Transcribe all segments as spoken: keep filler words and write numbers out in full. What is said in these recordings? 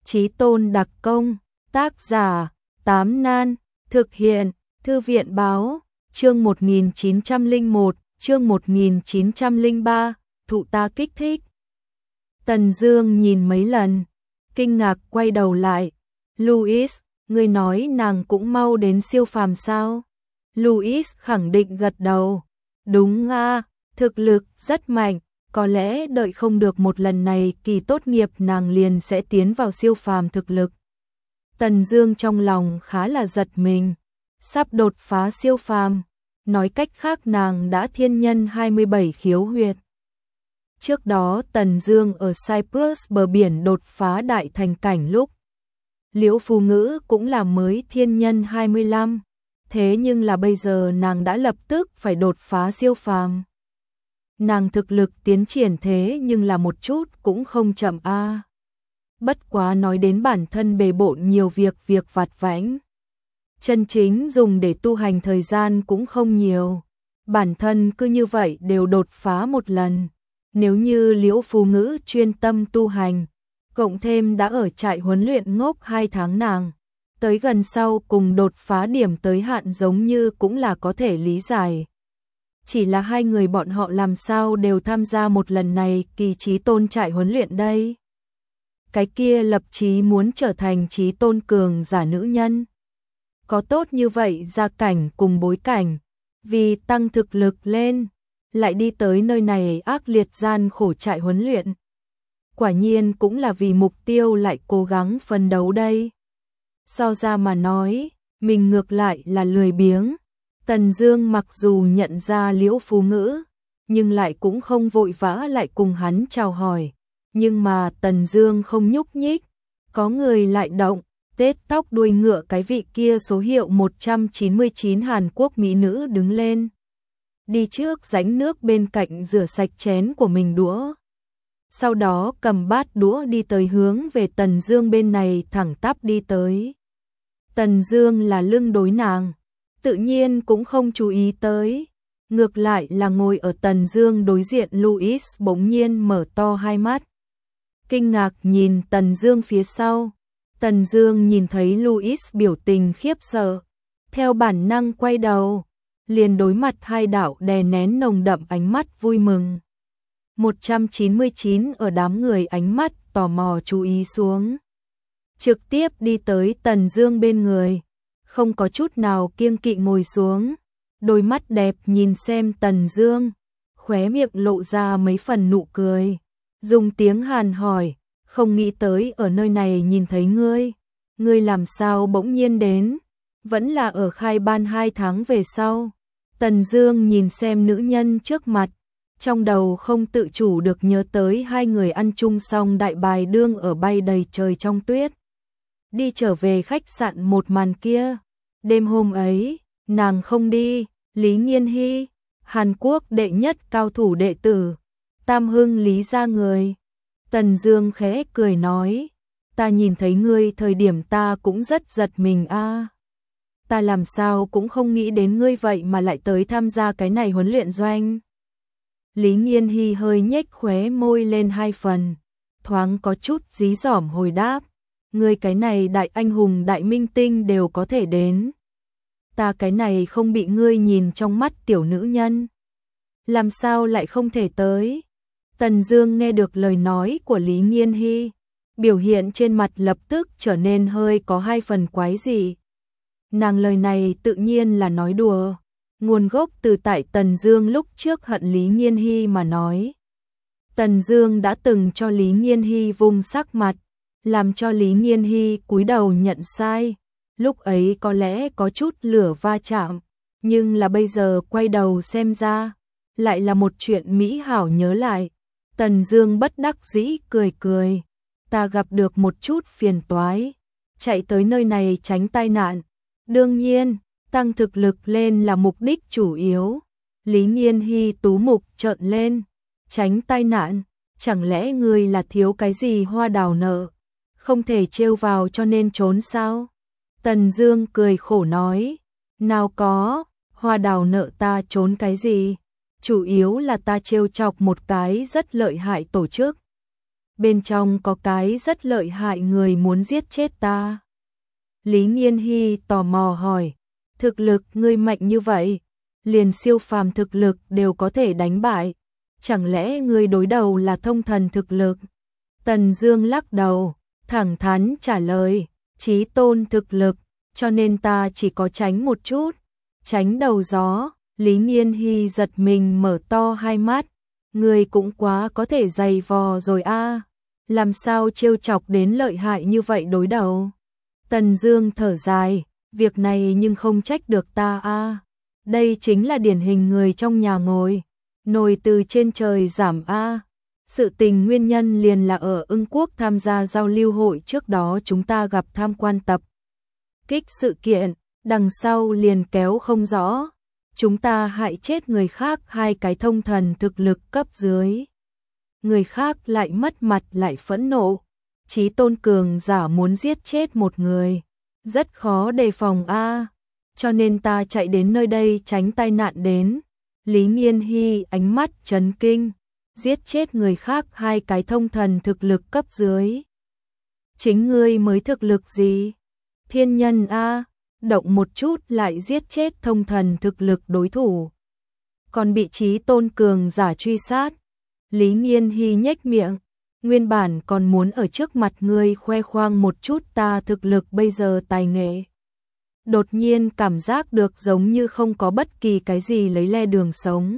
Chí tôn đặc công, tác giả, Tám Nan, thực hiện, Thư viện báo, chương một nghìn chín trăm lẻ một, chương một nghìn chín trăm lẻ ba, thụ ta kích thích. Tần Dương nhìn mấy lần, kinh ngạc quay đầu lại. Louis, ngươi nói nàng cũng mau đến siêu phàm sao? Louis khẳng định gật đầu. Đúng a, thực lực rất mạnh, có lẽ đợi không được một lần này kỳ tốt nghiệp nàng liền sẽ tiến vào siêu phàm thực lực. Tần Dương trong lòng khá là giật mình, sắp đột phá siêu phàm, nói cách khác nàng đã thiên nhân hai mươi bảy khiếu huyệt. Trước đó Tần Dương ở Cyprus bờ biển đột phá đại thành cảnh lúc, Liễu Phù Ngữ cũng là mới thiên nhân hai mươi lăm, thế nhưng là bây giờ nàng đã lập tức phải đột phá siêu phàm. Nàng thực lực tiến triển thế nhưng là một chút cũng không chậm a. À. Bất quá nói đến bản thân bề bộn nhiều việc việc vặt vãnh, chân chính dùng để tu hành thời gian cũng không nhiều. Bản thân cứ như vậy đều đột phá một lần. Nếu như Liễu Phù Ngữ chuyên tâm tu hành, cộng thêm đã ở trại huấn luyện ngốc hai tháng nàng, tới gần sau cùng đột phá điểm tới hạn giống như cũng là có thể lý giải. Chỉ là hai người bọn họ làm sao đều tham gia một lần này kỳ chí tôn trại huấn luyện đây. Cái kia lập chí muốn trở thành chí tôn cường giả nữ nhân. Có tốt như vậy gia cảnh cùng bối cảnh, vì tăng thực lực lên, lại đi tới nơi này ác liệt gian khổ trại huấn luyện. Quả nhiên cũng là vì mục tiêu lại cố gắng phấn đấu đây. So ra mà nói, mình ngược lại là lười biếng. Tần Dương mặc dù nhận ra Liễu Phù Ngữ, nhưng lại cũng không vội vã lại cùng hắn chào hỏi. Nhưng mà Tần Dương không nhúc nhích, có người lại động, tết tóc đuôi ngựa cái vị kia số hiệu một trăm chín mươi chín Hàn Quốc mỹ nữ đứng lên. Đi trước rãnh nước bên cạnh rửa sạch chén của mình đũa. Sau đó cầm bát đũa đi tới hướng về Tần Dương bên này thẳng tắp đi tới. Tần Dương là lưng đối nàng, tự nhiên cũng không chú ý tới. Ngược lại là ngồi ở Tần Dương đối diện Louis bỗng nhiên mở to hai mắt, kinh ngạc nhìn Tần Dương phía sau. Tần Dương nhìn thấy Louis biểu tình khiếp sợ, theo bản năng quay đầu, liền đối mặt hai đạo đè nén nồng đậm ánh mắt vui mừng. một trăm chín mươi chín ở đám người ánh mắt tò mò chú ý xuống, trực tiếp đi tới Tần Dương bên người, không có chút nào kiêng kỵ ngồi xuống, đôi mắt đẹp nhìn xem Tần Dương, khóe miệng lộ ra mấy phần nụ cười, dùng tiếng Hàn hỏi, không nghĩ tới ở nơi này nhìn thấy ngươi, ngươi làm sao bỗng nhiên đến, vẫn là ở khai ban hai tháng về sau. Tần Dương nhìn xem nữ nhân trước mặt, trong đầu không tự chủ được nhớ tới hai người ăn chung xong đại bài đương ở bay đầy trời trong tuyết, đi trở về khách sạn một màn kia. Đêm hôm ấy, nàng không đi, Lý Nghiên Hy, Hàn Quốc đệ nhất cao thủ đệ tử, Tam Hưng Lý gia người. Tần Dương khẽ cười nói, ta nhìn thấy ngươi thời điểm ta cũng rất giật mình a. À. Ta làm sao cũng không nghĩ đến ngươi vậy mà lại tới tham gia cái này huấn luyện doanh. Lý Nghiên Hy hơi nhếch khóe môi lên hai phần, thoáng có chút dí dỏm hồi đáp, ngươi cái này đại anh hùng đại minh tinh đều có thể đến. Ta cái này không bị ngươi nhìn trong mắt tiểu nữ nhân, làm sao lại không thể tới. Tần Dương nghe được lời nói của Lý Nghiên Hy, biểu hiện trên mặt lập tức trở nên hơi có hai phần quái dị. Nàng lời này tự nhiên là nói đùa, nguồn gốc từ tại Tần Dương lúc trước hận Lý Nghiên Hy mà nói. Tần Dương đã từng cho Lý Nghiên Hy vung sắc mặt, làm cho Lý Nghiên Hy cúi đầu nhận sai. Lúc ấy có lẽ có chút lửa va chạm, nhưng là bây giờ quay đầu xem ra, lại là một chuyện mỹ hảo nhớ lại. Tần Dương bất đắc dĩ cười cười, ta gặp được một chút phiền toái, chạy tới nơi này tránh tai nạn. Đương nhiên, tăng thực lực lên là mục đích chủ yếu. Lý Nghiên Hy tú mục trợn lên, tránh tai nạn, chẳng lẽ ngươi là thiếu cái gì hoa đào nợ, không thể trêu vào cho nên trốn sao? Tần Dương cười khổ nói, nào có, hoa đào nợ ta trốn cái gì, chủ yếu là ta trêu chọc một cái rất lợi hại tổ chức. bên trong có cái rất lợi hại người muốn giết chết ta. Lý Nghiên Hy tò mò hỏi, thực lực ngươi mạnh như vậy, liền siêu phàm thực lực đều có thể đánh bại, chẳng lẽ ngươi đối đầu là thông thần thực lực? Tần Dương lắc đầu, thẳng thắn trả lời, chí tôn thực lực, cho nên ta chỉ có tránh một chút, tránh đầu gió. Lý Nghiên Hy giật mình mở to hai mắt, ngươi cũng quá có thể dày vò rồi a, làm sao trêu chọc đến lợi hại như vậy đối đầu? Tần Dương thở dài, việc này nhưng không trách được ta a, đây chính là điển hình người trong nhà ngồi, nồi từ trên trời giảm a. Sự tình nguyên nhân liền là ở Ưng Quốc tham gia giao lưu hội trước đó chúng ta gặp tham quan tập kích sự kiện, đằng sau liền kéo không rõ. Chúng ta hại chết người khác hai cái thông thần thực lực cấp dưới. Người khác lại mất mặt lại phẫn nộ. Chí tôn cường giả muốn giết chết một người. Rất khó đề phòng a, cho nên ta chạy đến nơi đây tránh tai nạn đến. Lý Nghiên Hy ánh mắt chấn kinh. Giết chết người khác hai cái thông thần thực lực cấp dưới. Chính ngươi mới thực lực gì? Thiên nhân a, động một chút lại giết chết thông thần thực lực đối thủ. Còn bị chí tôn cường giả truy sát. Lý Nghiên Hy nhếch miệng, nguyên bản còn muốn ở trước mặt ngươi khoe khoang một chút ta thực lực bây giờ tài nghệ. Đột nhiên cảm giác được giống như không có bất kỳ cái gì lấy le đường sống.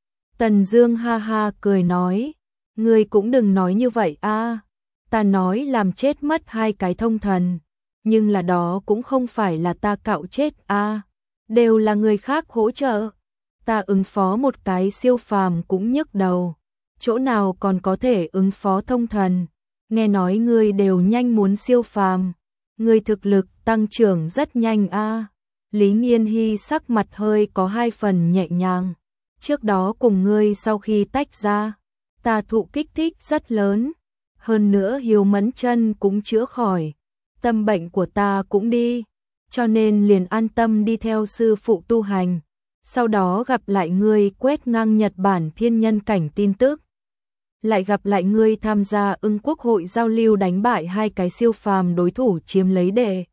Tần Dương ha ha cười nói, ngươi cũng đừng nói như vậy a, ta nói làm chết mất hai cái thông thần, nhưng là đó cũng không phải là ta cạo chết a, đều là người khác hỗ trợ. Ta ứng phó một cái siêu phàm cũng nhức đầu, chỗ nào còn có thể ứng phó thông thần, nghe nói ngươi đều nhanh muốn siêu phàm, ngươi thực lực tăng trưởng rất nhanh a. Lý Nghiên Hy sắc mặt hơi có hai phần nhẹ nhàng. Trước đó cùng ngươi sau khi tách ra, ta thụ kích thích rất lớn, hơn nữa Hiếu Mẫn chân cũng chữa khỏi, tâm bệnh của ta cũng đi, cho nên liền an tâm đi theo sư phụ tu hành. Sau đó gặp lại ngươi quét ngang Nhật Bản thiên nhân cảnh tin tức, lại gặp lại ngươi tham gia Ưng Quốc hội giao lưu đánh bại hai cái siêu phàm đối thủ chiếm lấy đệ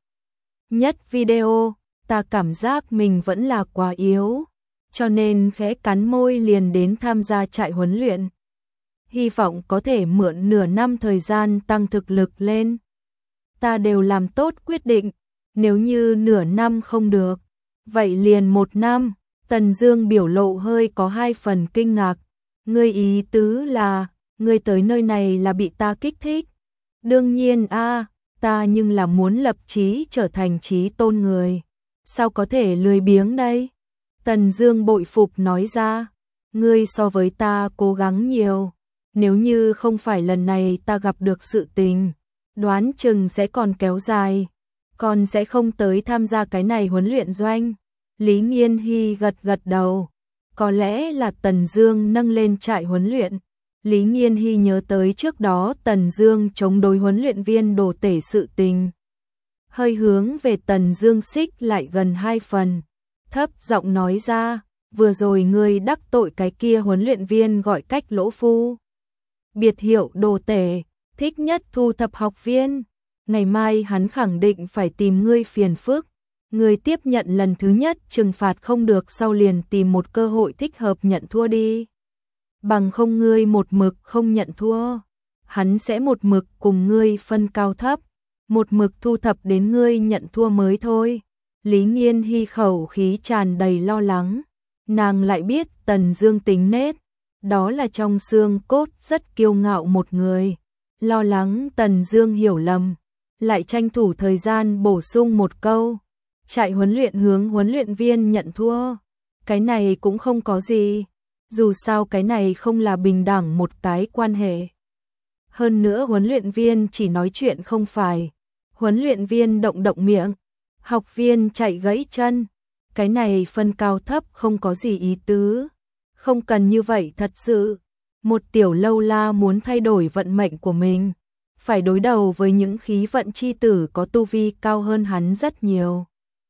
nhất video, ta cảm giác mình vẫn là quá yếu. Cho nên khẽ cắn môi liền đến tham gia trại huấn luyện. Hy vọng có thể mượn nửa năm thời gian tăng thực lực lên. Ta đều làm tốt quyết định, nếu như nửa năm không được, vậy liền một năm. Tần Dương biểu lộ hơi có hai phần kinh ngạc. Ngươi ý tứ là, ngươi tới nơi này là bị ta kích thích. Đương nhiên a, ta nhưng là muốn lập chí trở thành chí tôn người. Sao có thể lười biếng đây? Tần Dương bội phục nói ra, ngươi so với ta cố gắng nhiều, nếu như không phải lần này ta gặp được sự tình, đoán chừng sẽ còn kéo dài, còn sẽ không tới tham gia cái này huấn luyện doanh. Lý Nghiên Hy gật gật đầu, có lẽ là Tần Dương nâng lên trại huấn luyện. Lý Nghiên Hy nhớ tới trước đó Tần Dương chống đối huấn luyện viên đồ tể sự tình, hơi hướng về Tần Dương xích lại gần hai phần. Thấp giọng nói ra, vừa rồi ngươi đắc tội cái kia huấn luyện viên gọi cách lỗ phu. Biệt hiệu đồ tể, thích nhất thu thập học viên. Ngày mai hắn khẳng định phải tìm ngươi phiền phức. Ngươi tiếp nhận lần thứ nhất trừng phạt không được sau liền tìm một cơ hội thích hợp nhận thua đi. Bằng không ngươi một mực không nhận thua, hắn sẽ một mực cùng ngươi phân cao thấp, một mực thu thập đến ngươi nhận thua mới thôi. Lý Nghiên Hy khẩu khí tràn đầy lo lắng, nàng lại biết Tần Dương tính nết, đó là trong xương cốt rất kiêu ngạo một người, lo lắng Tần Dương hiểu lầm, lại tranh thủ thời gian bổ sung một câu, trại huấn luyện hướng huấn luyện viên nhận thua, cái này cũng không có gì, dù sao cái này không là bình đẳng một cái quan hệ. Hơn nữa huấn luyện viên chỉ nói chuyện không phải, huấn luyện viên động động miệng, học viên chạy gãy chân, cái này phân cao thấp không có gì ý tứ, không cần như vậy thật sự. Một tiểu lâu la muốn thay đổi vận mệnh của mình, phải đối đầu với những khí vận chi tử có tu vi cao hơn hắn rất nhiều.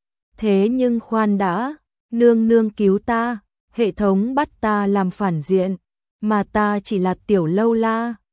Thế nhưng khoan đã, nương nương cứu ta, hệ thống bắt ta làm phản diện, mà ta chỉ là tiểu lâu la,